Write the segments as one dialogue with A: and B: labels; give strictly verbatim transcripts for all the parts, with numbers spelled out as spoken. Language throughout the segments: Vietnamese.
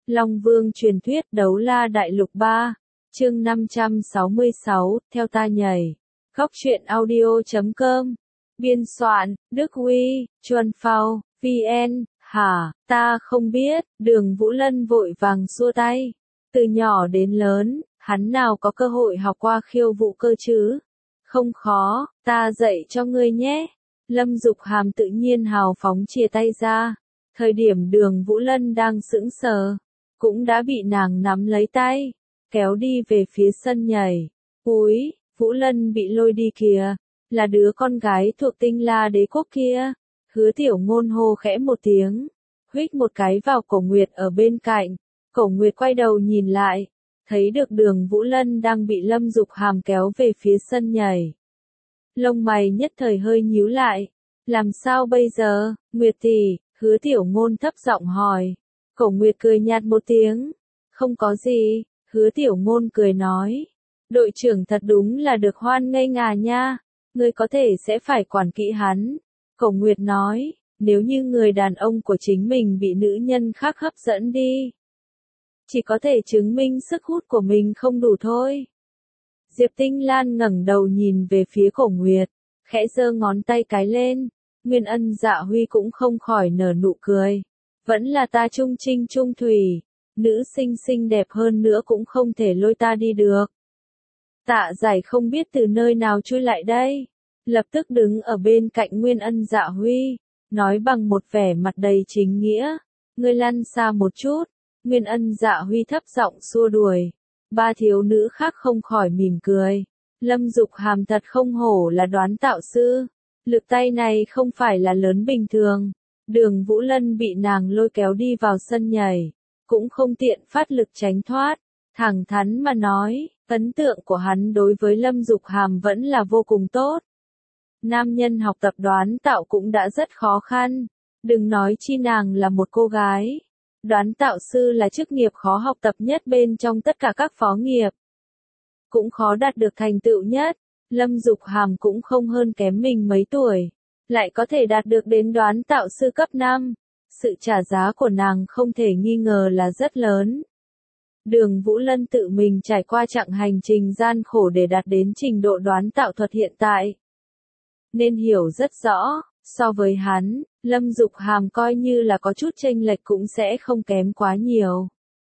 A: Long Vương truyền thuyết Đấu La Đại Lục ba, chương năm trăm sáu mươi sáu, theo ta nhảy. Góc truyện audio chấm com. Biên soạn, Đức Huy, Chuân Phao, vê en. Hả, ta không biết, Đường Vũ Lân vội vàng xua tay. Từ nhỏ đến lớn, hắn nào có cơ hội học qua khiêu vũ cơ chứ? Không khó, ta dạy cho ngươi nhé. Lâm Dục Hàm tự nhiên hào phóng chìa tay ra. Thời điểm Đường Vũ Lân đang sững sờ, cũng đã bị nàng nắm lấy tay, kéo đi về phía sân nhảy. Úi, Vũ Lân bị lôi đi kìa, là đứa con gái thuộc Tinh La Đế quốc kia. Hứa Tiểu Ngôn hô khẽ một tiếng, huých một cái vào Cổ Nguyệt ở bên cạnh. Cổ Nguyệt quay đầu nhìn lại, thấy được Đường Vũ Lân đang bị Lâm Dục Hàm kéo về phía sân nhảy. Lông mày nhất thời hơi nhíu lại, làm sao bây giờ, Nguyệt tỷ? Hứa Tiểu Ngôn thấp giọng hỏi. Cổ Nguyệt cười nhạt một tiếng, không có gì. Hứa Tiểu Ngôn cười nói, đội trưởng thật đúng là được hoan nghênh à nha, ngươi có thể sẽ phải quản kỹ hắn. Cổ Nguyệt nói, nếu như người đàn ông của chính mình bị nữ nhân khác hấp dẫn đi, chỉ có thể chứng minh sức hút của mình không đủ thôi. Diệp Tinh Lan ngẩng đầu nhìn về phía Cổ Nguyệt, khẽ giơ ngón tay cái lên. Nguyên Ân Dạ Huy cũng không khỏi nở nụ cười. Vẫn là ta trung trinh trung thủy, nữ sinh xinh đẹp hơn nữa cũng không thể lôi ta đi được. Tạ Giải không biết từ nơi nào chui lại đây, lập tức đứng ở bên cạnh Nguyên Ân Dạ Huy, nói bằng một vẻ mặt đầy chính nghĩa, ngươi lăn xa một chút. Nguyên Ân Dạ Huy thấp giọng xua đuổi. Ba thiếu nữ khác không khỏi mỉm cười. Lâm Dục Hàm thật không hổ là đoán tạo sư, lực tay này không phải là lớn bình thường. Đường Vũ Lân bị nàng lôi kéo đi vào sân nhảy, cũng không tiện phát lực tránh thoát, thẳng thắn mà nói, ấn tượng của hắn đối với Lâm Dục Hàm vẫn là vô cùng tốt. Nam nhân học tập đoán tạo cũng đã rất khó khăn, đừng nói chi nàng là một cô gái. Đoán tạo sư là chức nghiệp khó học tập nhất bên trong tất cả các phó nghiệp, cũng khó đạt được thành tựu nhất. Lâm Dục Hàm cũng không hơn kém mình mấy tuổi, lại có thể đạt được đến đoán tạo sư cấp năm. Sự trả giá của nàng không thể nghi ngờ là rất lớn. Đường Vũ Lân tự mình trải qua chặng hành trình gian khổ để đạt đến trình độ đoán tạo thuật hiện tại, nên hiểu rất rõ, so với hắn, Lâm Dục Hàm coi như là có chút chênh lệch cũng sẽ không kém quá nhiều.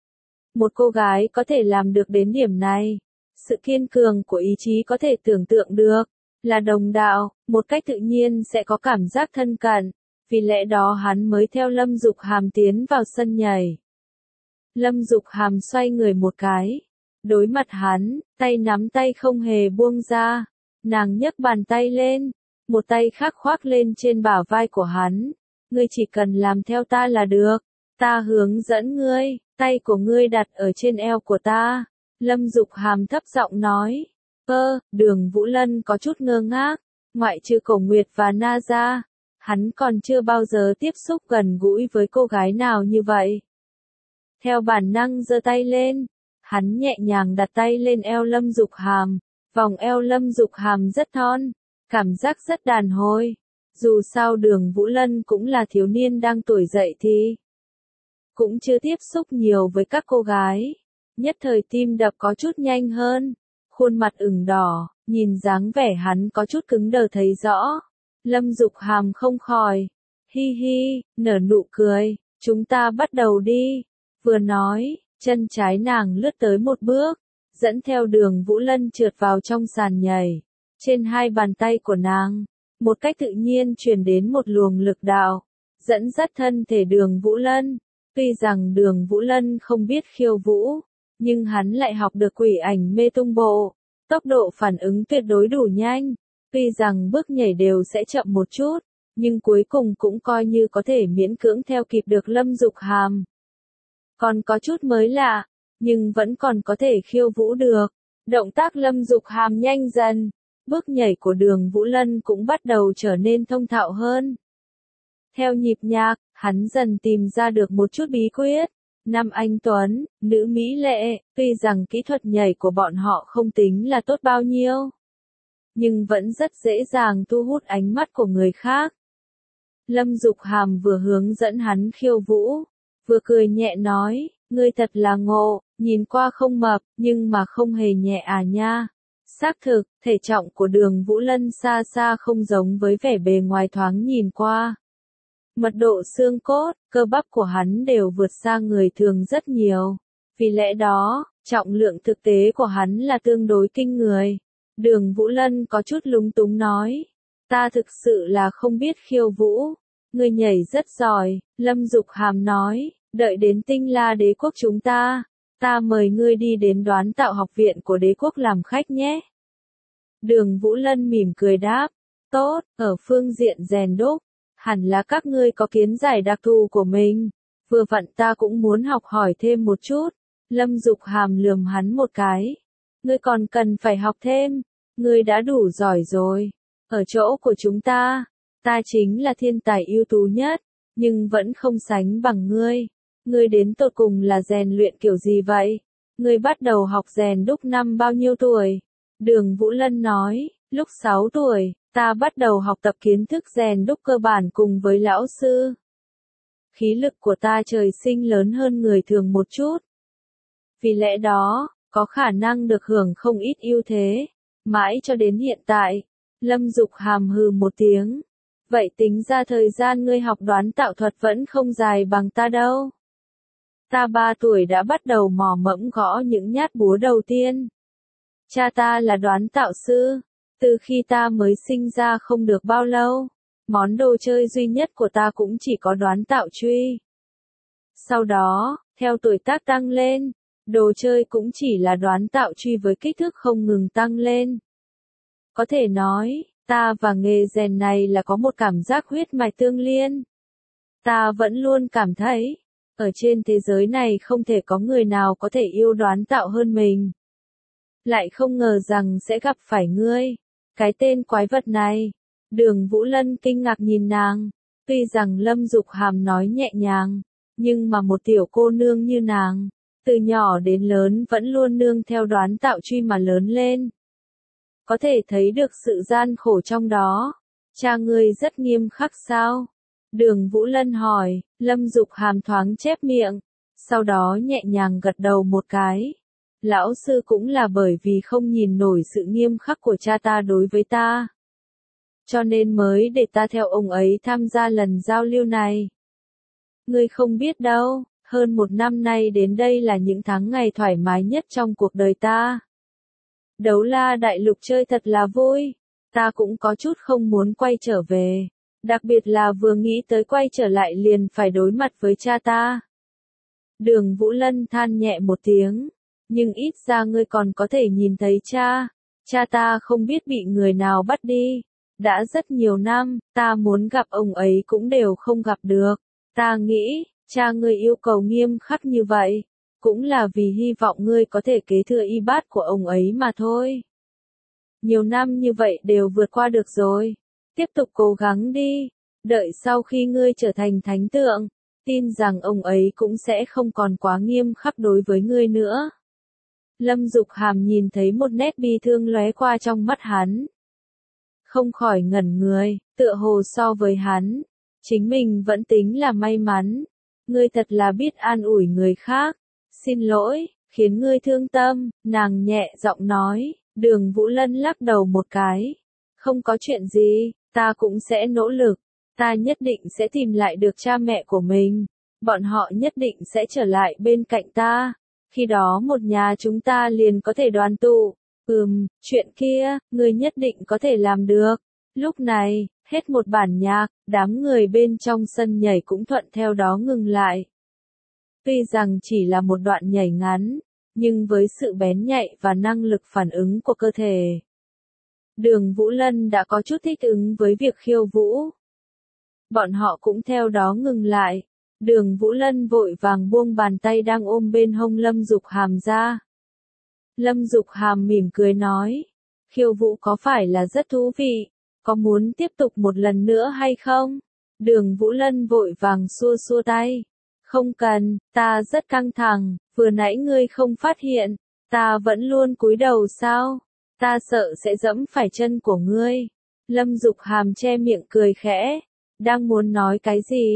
A: Một cô gái có thể làm được đến điểm này, sự kiên cường của ý chí có thể tưởng tượng được, là đồng đạo, một cách tự nhiên sẽ có cảm giác thân cận, vì lẽ đó hắn mới theo Lâm Dục Hàm tiến vào sân nhảy. Lâm Dục Hàm xoay người một cái, đối mặt hắn, tay nắm tay không hề buông ra, nàng nhấc bàn tay lên, một tay khác khoác lên trên bả vai của hắn, ngươi chỉ cần làm theo ta là được, ta hướng dẫn ngươi, tay của ngươi đặt ở trên eo của ta. Lâm Dục Hàm thấp giọng nói. Ơ, Đường Vũ Lân có chút ngơ ngác, ngoại trừ Cổ Nguyệt và Na ra, hắn còn chưa bao giờ tiếp xúc gần gũi với cô gái nào như vậy. Theo bản năng giơ tay lên, hắn nhẹ nhàng đặt tay lên eo Lâm Dục Hàm, vòng eo Lâm Dục Hàm rất thon, cảm giác rất đàn hồi. Dù sao Đường Vũ Lân cũng là thiếu niên đang tuổi dậy thì cũng chưa tiếp xúc nhiều với các cô gái. Nhất thời tim đập có chút nhanh hơn, khuôn mặt ửng đỏ, nhìn dáng vẻ hắn có chút cứng đờ thấy rõ. Lâm Dục Hàm không khỏi, hi hi, nở nụ cười, chúng ta bắt đầu đi. Vừa nói, chân trái nàng lướt tới một bước, dẫn theo Đường Vũ Lân trượt vào trong sàn nhảy. Trên hai bàn tay của nàng, một cách tự nhiên truyền đến một luồng lực đạo, dẫn dắt thân thể Đường Vũ Lân. Tuy rằng Đường Vũ Lân không biết khiêu vũ, nhưng hắn lại học được quỷ ảnh mê tung bộ, tốc độ phản ứng tuyệt đối đủ nhanh. Tuy rằng bước nhảy đều sẽ chậm một chút, nhưng cuối cùng cũng coi như có thể miễn cưỡng theo kịp được Lâm Dục Hàm. Còn có chút mới lạ, nhưng vẫn còn có thể khiêu vũ được. Động tác Lâm Dục Hàm nhanh dần, bước nhảy của Đường Vũ Lân cũng bắt đầu trở nên thông thạo hơn. Theo nhịp nhạc, hắn dần tìm ra được một chút bí quyết. Nam anh tuấn, nữ mỹ lệ, tuy rằng kỹ thuật nhảy của bọn họ không tính là tốt bao nhiêu, nhưng vẫn rất dễ dàng thu hút ánh mắt của người khác. Lâm Dục Hàm vừa hướng dẫn hắn khiêu vũ, vừa cười nhẹ nói, Ngươi thật là ngộ, nhìn qua không mập, nhưng mà không hề nhẹ à nha. Xác thực, thể trọng của Đường Vũ Lân xa xa không giống với vẻ bề ngoài thoáng nhìn qua. Mật độ xương cốt, cơ bắp của hắn đều vượt xa người thường rất nhiều. Vì lẽ đó, trọng lượng thực tế của hắn là tương đối kinh người. Đường Vũ Lân có chút lúng túng nói. Ta thực sự là không biết khiêu vũ. Ngươi nhảy rất giỏi, Lâm Dục Hàm nói. Đợi đến Tinh La đế quốc chúng ta. Ta mời ngươi đi đến đoán tạo học viện của đế quốc làm khách nhé. Đường Vũ Lân mỉm cười đáp. Tốt, ở phương diện rèn đúc. Hẳn là các ngươi có kiến giải đặc thù của mình. Vừa vặn ta cũng muốn học hỏi thêm một chút. Lâm Dục Hàm lườm hắn một cái. Ngươi còn cần phải học thêm. Ngươi đã đủ giỏi rồi. Ở chỗ của chúng ta, ta chính là thiên tài ưu tú nhất, nhưng vẫn không sánh bằng ngươi. Ngươi đến tột cùng là rèn luyện kiểu gì vậy? Ngươi bắt đầu học rèn đúc năm bao nhiêu tuổi? Đường Vũ Lân nói, lúc sáu tuổi, ta bắt đầu học tập kiến thức rèn đúc cơ bản cùng với lão sư. Khí lực của ta trời sinh lớn hơn người thường một chút. Vì lẽ đó, có khả năng được hưởng không ít ưu thế. Mãi cho đến hiện tại, Lâm Dục Hàm hừ một tiếng. Vậy tính ra thời gian ngươi học đoán tạo thuật vẫn không dài bằng ta đâu. Ta ba tuổi đã bắt đầu mò mẫm gõ những nhát búa đầu tiên. Cha ta là đoán tạo sư. Từ khi ta mới sinh ra không được bao lâu, món đồ chơi duy nhất của ta cũng chỉ có đoán tạo truy. Sau đó, theo tuổi tác tăng lên, đồ chơi cũng chỉ là đoán tạo truy với kích thước không ngừng tăng lên. Có thể nói, ta và nghề rèn này là có một cảm giác huyết mạch tương liên. Ta vẫn luôn cảm thấy, ở trên thế giới này không thể có người nào có thể yêu đoán tạo hơn mình. Lại không ngờ rằng sẽ gặp phải ngươi. Cái tên quái vật này. Đường Vũ Lân kinh ngạc nhìn nàng. Tuy rằng Lâm Dục Hàm nói nhẹ nhàng, nhưng mà một tiểu cô nương như nàng, từ nhỏ đến lớn vẫn luôn nương theo đoán tạo truy mà lớn lên. Có thể thấy được sự gian khổ trong đó. Cha ngươi rất nghiêm khắc sao? Đường Vũ Lân hỏi. Lâm Dục Hàm thoáng chép miệng, sau đó nhẹ nhàng gật đầu một cái. Lão sư cũng là bởi vì không nhìn nổi sự nghiêm khắc của cha ta đối với ta, cho nên mới để ta theo ông ấy tham gia lần giao lưu này. Ngươi không biết đâu, hơn một năm nay đến đây là những tháng ngày thoải mái nhất trong cuộc đời ta. Đấu La Đại Lục chơi thật là vui, ta cũng có chút không muốn quay trở về, đặc biệt là vừa nghĩ tới quay trở lại liền phải đối mặt với cha ta. Đường Vũ Lân than nhẹ một tiếng. Nhưng ít ra ngươi còn có thể nhìn thấy cha. Cha ta không biết bị người nào bắt đi. Đã rất nhiều năm, ta muốn gặp ông ấy cũng đều không gặp được. Ta nghĩ, cha ngươi yêu cầu nghiêm khắc như vậy, cũng là vì hy vọng ngươi có thể kế thừa y bát của ông ấy mà thôi. Nhiều năm như vậy đều vượt qua được rồi. Tiếp tục cố gắng đi. Đợi sau khi ngươi trở thành thánh tượng, tin rằng ông ấy cũng sẽ không còn quá nghiêm khắc đối với ngươi nữa. Lâm Dục Hàm nhìn thấy một nét bi thương lóe qua trong mắt hắn. Không khỏi ngẩn người, tựa hồ so với hắn, chính mình vẫn tính là may mắn. Ngươi thật là biết an ủi người khác. Xin lỗi, khiến ngươi thương tâm, nàng nhẹ giọng nói. Đường Vũ Lân lắc đầu một cái. Không có chuyện gì, ta cũng sẽ nỗ lực. Ta nhất định sẽ tìm lại được cha mẹ của mình. Bọn họ nhất định sẽ trở lại bên cạnh ta. Khi đó một nhà chúng ta liền có thể đoàn tụ. Ừm, chuyện kia, ngươi nhất định có thể làm được. Lúc này, hết một bản nhạc, đám người bên trong sân nhảy cũng thuận theo đó ngừng lại. Tuy rằng chỉ là một đoạn nhảy ngắn, nhưng với sự bén nhạy và năng lực phản ứng của cơ thể, Đường Vũ Lân đã có chút thích ứng với việc khiêu vũ. Bọn họ cũng theo đó ngừng lại. Đường Vũ Lân vội vàng buông bàn tay đang ôm bên hông Lâm Dục Hàm ra. Lâm Dục Hàm mỉm cười nói, khiêu vũ có phải là rất thú vị, có muốn tiếp tục một lần nữa hay không? Đường Vũ Lân vội vàng xua xua tay. Không cần, ta rất căng thẳng, vừa nãy ngươi không phát hiện, ta vẫn luôn cúi đầu sao? Ta sợ sẽ dẫm phải chân của ngươi. Lâm Dục Hàm che miệng cười khẽ, đang muốn nói cái gì?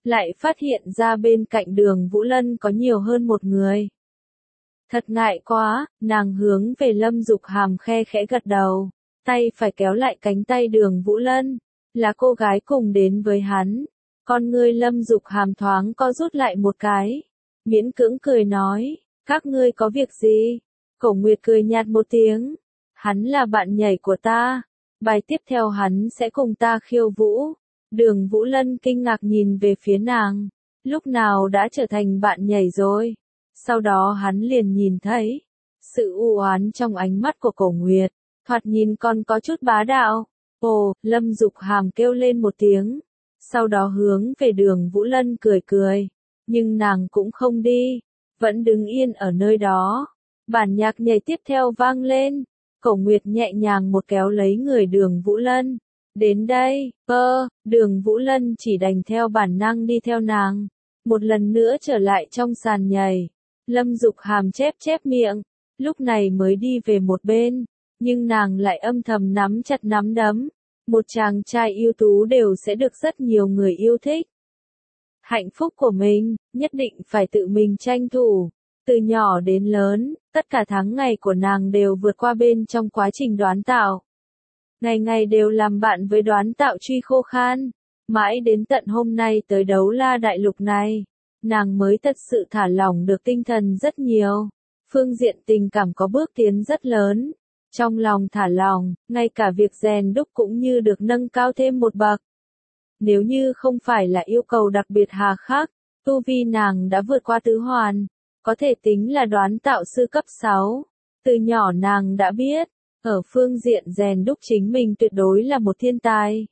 A: lại phát hiện ra bên cạnh Đường Vũ Lân có nhiều hơn một người. Thật ngại quá, nàng hướng về Lâm Dục Hàm khe khẽ gật đầu, tay phải kéo lại cánh tay Đường Vũ Lân, là cô gái cùng đến với hắn. Con ngươi Lâm Dục Hàm thoáng co rút lại một cái, miễn cưỡng cười nói, các ngươi có việc gì? Cổ Nguyệt cười nhạt một tiếng, hắn là bạn nhảy của ta, bài tiếp theo hắn sẽ cùng ta khiêu vũ. Đường Vũ Lân kinh ngạc nhìn về phía nàng, lúc nào đã trở thành bạn nhảy rồi? Sau đó hắn liền nhìn thấy sự u oán trong ánh mắt của Cổ Nguyệt, thoạt nhìn còn có chút bá đạo. Ồ, Lâm Dục Hàm kêu lên một tiếng, sau đó hướng về Đường Vũ Lân cười cười, nhưng nàng cũng không đi, vẫn đứng yên ở nơi đó. Bản nhạc nhảy tiếp theo vang lên, Cổ Nguyệt nhẹ nhàng một kéo lấy người Đường Vũ Lân. Đến đây, ơ, Đường Vũ Lân chỉ đành theo bản năng đi theo nàng, một lần nữa trở lại trong sàn nhảy. Lâm Dục Hàm chép chép miệng, lúc này mới đi về một bên, nhưng nàng lại âm thầm nắm chặt nắm đấm. Một chàng trai ưu tú đều sẽ được rất nhiều người yêu thích. Hạnh phúc của mình, nhất định phải tự mình tranh thủ. Từ nhỏ đến lớn, tất cả tháng ngày của nàng đều vượt qua bên trong quá trình đoán tạo. Ngày ngày đều làm bạn với đoán tạo Truy Khô Khan. Mãi đến tận hôm nay tới Đấu La Đại Lục này, nàng mới thật sự thả lỏng được tinh thần rất nhiều. Phương diện tình cảm có bước tiến rất lớn. Trong lòng thả lỏng, ngay cả việc rèn đúc cũng như được nâng cao thêm một bậc. Nếu như không phải là yêu cầu đặc biệt hà khắc, tu vi nàng đã vượt qua tứ hoàn, có thể tính là đoán tạo sư cấp sáu. Từ nhỏ nàng đã biết, ở phương diện rèn đúc chính mình tuyệt đối là một thiên tài.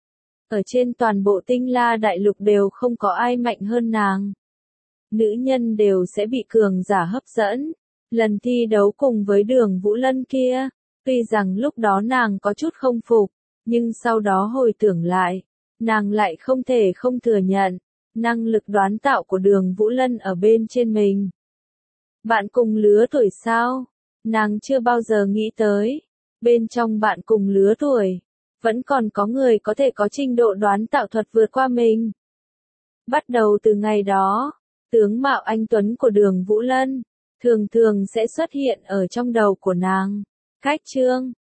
A: Ở trên toàn bộ Tinh La Đại Lục đều không có ai mạnh hơn nàng. Nữ nhân đều sẽ bị cường giả hấp dẫn. Lần thi đấu cùng với Đường Vũ Lân kia, tuy rằng lúc đó nàng có chút không phục, nhưng sau đó hồi tưởng lại, nàng lại không thể không thừa nhận, năng lực đoán tạo của Đường Vũ Lân ở bên trên mình. Bạn cùng lứa tuổi sao? Nàng chưa bao giờ nghĩ tới, bên trong bạn cùng lứa tuổi, vẫn còn có người có thể có trình độ đoán tạo thuật vượt qua mình. Bắt đầu từ ngày đó, tướng mạo anh tuấn của Đường Vũ Lân thường thường sẽ xuất hiện ở trong đầu của nàng. Cách chương